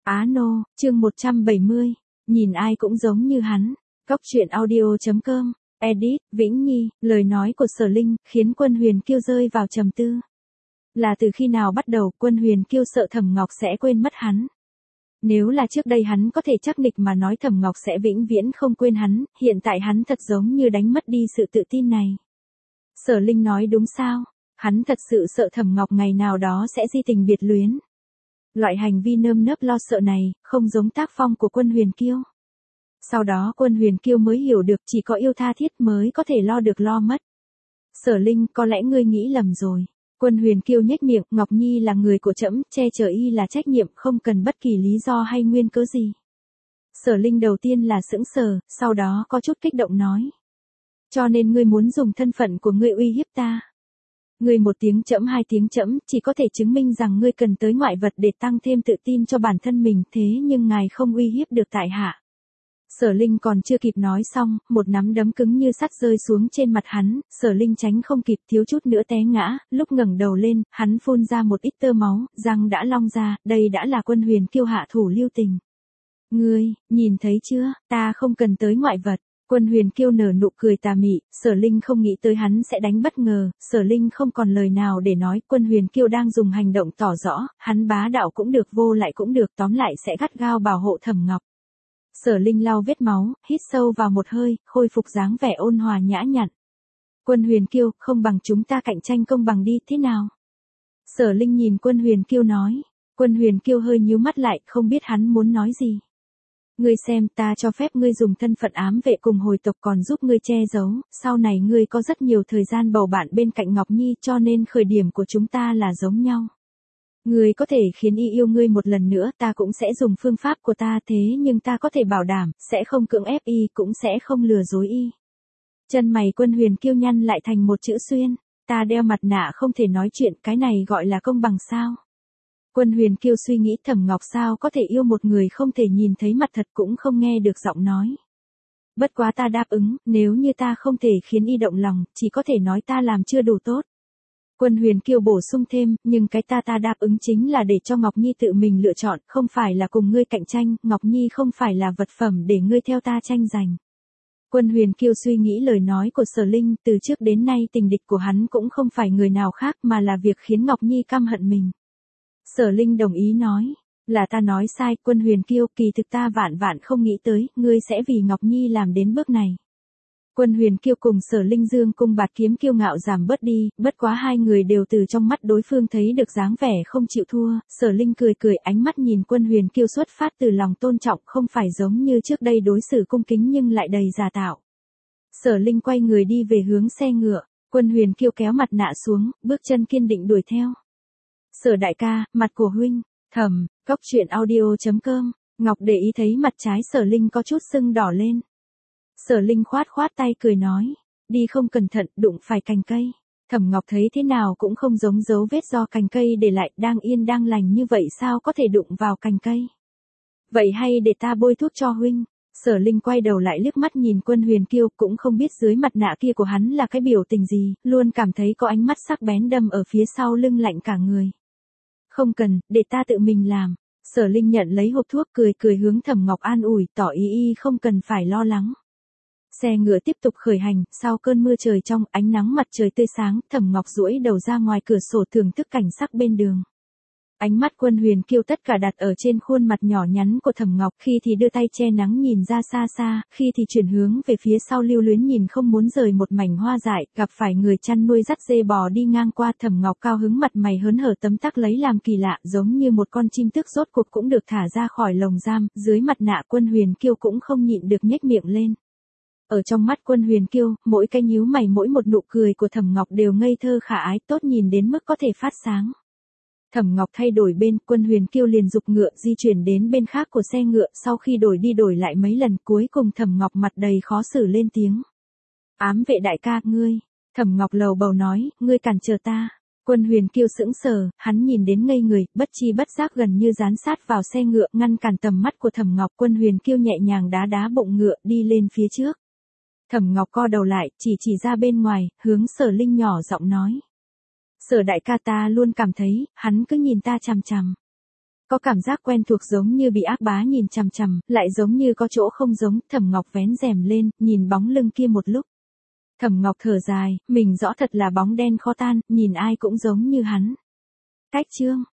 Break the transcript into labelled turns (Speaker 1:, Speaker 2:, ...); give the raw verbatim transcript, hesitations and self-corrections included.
Speaker 1: Á nô, chương một trăm bảy mươi, nhìn ai cũng giống như hắn. Góc truyện audio.com, edit, Vĩnh Nhi, lời nói của Sở Linh, khiến Quân Huyền Kiêu rơi vào trầm tư. Là từ khi nào bắt đầu Quân Huyền Kiêu sợ Thẩm Ngọc sẽ quên mất hắn. Nếu là trước đây hắn có thể chắc nịch mà nói Thẩm Ngọc sẽ vĩnh viễn không quên hắn, hiện tại hắn thật giống như đánh mất đi sự tự tin này. Sở Linh nói đúng sao, hắn thật sự sợ Thẩm Ngọc ngày nào đó sẽ di tình biệt luyến. Loại hành vi nơm nớp lo sợ này, không giống tác phong của Quân Huyền Kiêu. Sau đó Quân Huyền Kiêu mới hiểu được chỉ có yêu tha thiết mới có thể lo được lo mất. Sở Linh, có lẽ ngươi nghĩ lầm rồi. Quân Huyền Kiêu nhếch miệng, Ngọc Nhi là người của trẫm, che chở y là trách nhiệm, không cần bất kỳ lý do hay nguyên cớ gì. Sở Linh đầu tiên là sững sờ, sau đó có chút kích động nói. Cho nên ngươi muốn dùng thân phận của ngươi uy hiếp ta. Ngươi một tiếng trẫm hai tiếng trẫm, chỉ có thể chứng minh rằng ngươi cần tới ngoại vật để tăng thêm tự tin cho bản thân mình, thế nhưng ngài không uy hiếp được tại hạ. Sở Linh còn chưa kịp nói xong, một nắm đấm cứng như sắt rơi xuống trên mặt hắn, Sở Linh tránh không kịp, thiếu chút nữa té ngã, lúc ngẩng đầu lên, hắn phun ra một ít tơ máu, răng đã long ra, đây đã là Quân Huyền Kiêu hạ thủ lưu tình. Ngươi, nhìn thấy chưa, ta không cần tới ngoại vật. Quân Huyền Kiêu nở nụ cười tà mị, Sở Linh không nghĩ tới hắn sẽ đánh bất ngờ, Sở Linh không còn lời nào để nói, Quân Huyền Kiêu đang dùng hành động tỏ rõ, hắn bá đạo cũng được, vô lại cũng được, tóm lại sẽ gắt gao bảo hộ Thẩm Ngọc. Sở Linh lau vết máu, hít sâu vào một hơi, khôi phục dáng vẻ ôn hòa nhã nhặn. Quân Huyền Kiêu, không bằng chúng ta cạnh tranh công bằng đi, thế nào? Sở Linh nhìn Quân Huyền Kiêu nói, Quân Huyền Kiêu hơi nhíu mắt lại, không biết hắn muốn nói gì. Ngươi xem, ta cho phép ngươi dùng thân phận ám vệ cùng hồi tộc, còn giúp ngươi che giấu, sau này ngươi có rất nhiều thời gian bầu bạn bên cạnh Ngọc Nhi, cho nên khởi điểm của chúng ta là giống nhau. Ngươi có thể khiến y yêu ngươi một lần nữa, ta cũng sẽ dùng phương pháp của ta, thế nhưng ta có thể bảo đảm, sẽ không cưỡng ép y, cũng sẽ không lừa dối y. Chân mày Quân Huyền Kiêu nhăn lại thành một chữ xuyên, ta đeo mặt nạ không thể nói chuyện, cái này gọi là công bằng sao? Quân Huyền Kiêu suy nghĩ Thẩm Ngọc sao có thể yêu một người không thể nhìn thấy mặt thật cũng không nghe được giọng nói. Bất quá ta đáp ứng, nếu như ta không thể khiến y động lòng, chỉ có thể nói ta làm chưa đủ tốt. Quân Huyền Kiêu bổ sung thêm, nhưng cái ta ta đáp ứng chính là để cho Ngọc Nhi tự mình lựa chọn, không phải là cùng ngươi cạnh tranh, Ngọc Nhi không phải là vật phẩm để ngươi theo ta tranh giành. Quân Huyền Kiêu suy nghĩ lời nói của Sở Linh, từ trước đến nay tình địch của hắn cũng không phải người nào khác mà là việc khiến Ngọc Nhi căm hận mình. Sở Linh đồng ý nói, là ta nói sai, Quân Huyền Kiêu, kỳ thực ta vạn vạn không nghĩ tới, ngươi sẽ vì Ngọc Nhi làm đến bước này. Quân Huyền Kiêu cùng Sở Linh dương cung bạt kiếm kiêu ngạo giảm bớt đi, bất quá hai người đều từ trong mắt đối phương thấy được dáng vẻ không chịu thua, Sở Linh cười cười, ánh mắt nhìn Quân Huyền Kiêu xuất phát từ lòng tôn trọng, không phải giống như trước đây đối xử cung kính nhưng lại đầy giả tạo. Sở Linh quay người đi về hướng xe ngựa, Quân Huyền Kiêu kéo mặt nạ xuống, bước chân kiên định đuổi theo. Sở đại ca, mặt của huynh, Thầm, Góc truyện audio.com, Ngọc để ý thấy mặt trái Sở Linh có chút sưng đỏ lên. Sở Linh khoát khoát tay cười nói, đi không cẩn thận, đụng phải cành cây. Thẩm Ngọc thấy thế nào cũng không giống dấu vết do cành cây để lại, đang yên đang lành như vậy sao có thể đụng vào cành cây. Vậy hay để ta bôi thuốc cho huynh. Sở Linh quay đầu lại liếc mắt nhìn Quân Huyền Kiêu, cũng không biết dưới mặt nạ kia của hắn là cái biểu tình gì, luôn cảm thấy có ánh mắt sắc bén đâm ở phía sau lưng lạnh cả người. Không cần, để ta tự mình làm. Sở Linh nhận lấy hộp thuốc, cười cười hướng Thẩm Ngọc an ủi, tỏ ý y không cần phải lo lắng. Xe ngựa tiếp tục khởi hành, sau cơn mưa trời trong, ánh nắng mặt trời tươi sáng, Thẩm Ngọc duỗi đầu ra ngoài cửa sổ thưởng thức cảnh sắc bên đường. Ánh mắt Quân Huyền Kiêu tất cả đặt ở trên khuôn mặt nhỏ nhắn của Thẩm Ngọc, khi thì đưa tay che nắng nhìn ra xa xa, khi thì chuyển hướng về phía sau lưu luyến nhìn không muốn rời một mảnh hoa dại, gặp phải người chăn nuôi dắt dê bò đi ngang qua, Thẩm Ngọc cao hứng mặt mày hớn hở tấm tắc lấy làm kỳ lạ, giống như một con chim tức rốt cuộc cũng được thả ra khỏi lồng giam, dưới mặt nạ Quân Huyền Kiêu cũng không nhịn được nhếch miệng lên. Ở trong mắt Quân Huyền Kiêu, mỗi cái nhíu mày mỗi một nụ cười của Thẩm Ngọc đều ngây thơ khả ái, tốt nhìn đến mức có thể phát sáng. Thẩm Ngọc thay đổi bên, Quân Huyền Kiêu liền giục ngựa di chuyển đến bên khác của xe ngựa, sau khi đổi đi đổi lại mấy lần, cuối cùng Thẩm Ngọc mặt đầy khó xử lên tiếng. Ám vệ đại ca, ngươi. Thẩm Ngọc lầu bầu nói, ngươi cản trở ta. Quân Huyền Kiêu sững sờ, hắn nhìn đến ngây người, bất chi bất giác gần như dán sát vào xe ngựa, ngăn cản tầm mắt của Thẩm Ngọc. Quân Huyền Kiêu nhẹ nhàng đá đá bụng ngựa, đi lên phía trước. Thẩm Ngọc co đầu lại, chỉ chỉ ra bên ngoài, hướng Sở Linh nhỏ giọng nói. Sở đại ca, ta luôn cảm thấy, hắn cứ nhìn ta chằm chằm. Có cảm giác quen thuộc giống như bị ác bá nhìn chằm chằm, lại giống như có chỗ không giống, Thẩm Ngọc vén rèm lên, nhìn bóng lưng kia một lúc. Thẩm Ngọc thở dài, mình rõ thật là bóng đen khó tan, nhìn ai cũng giống như hắn. Cách chương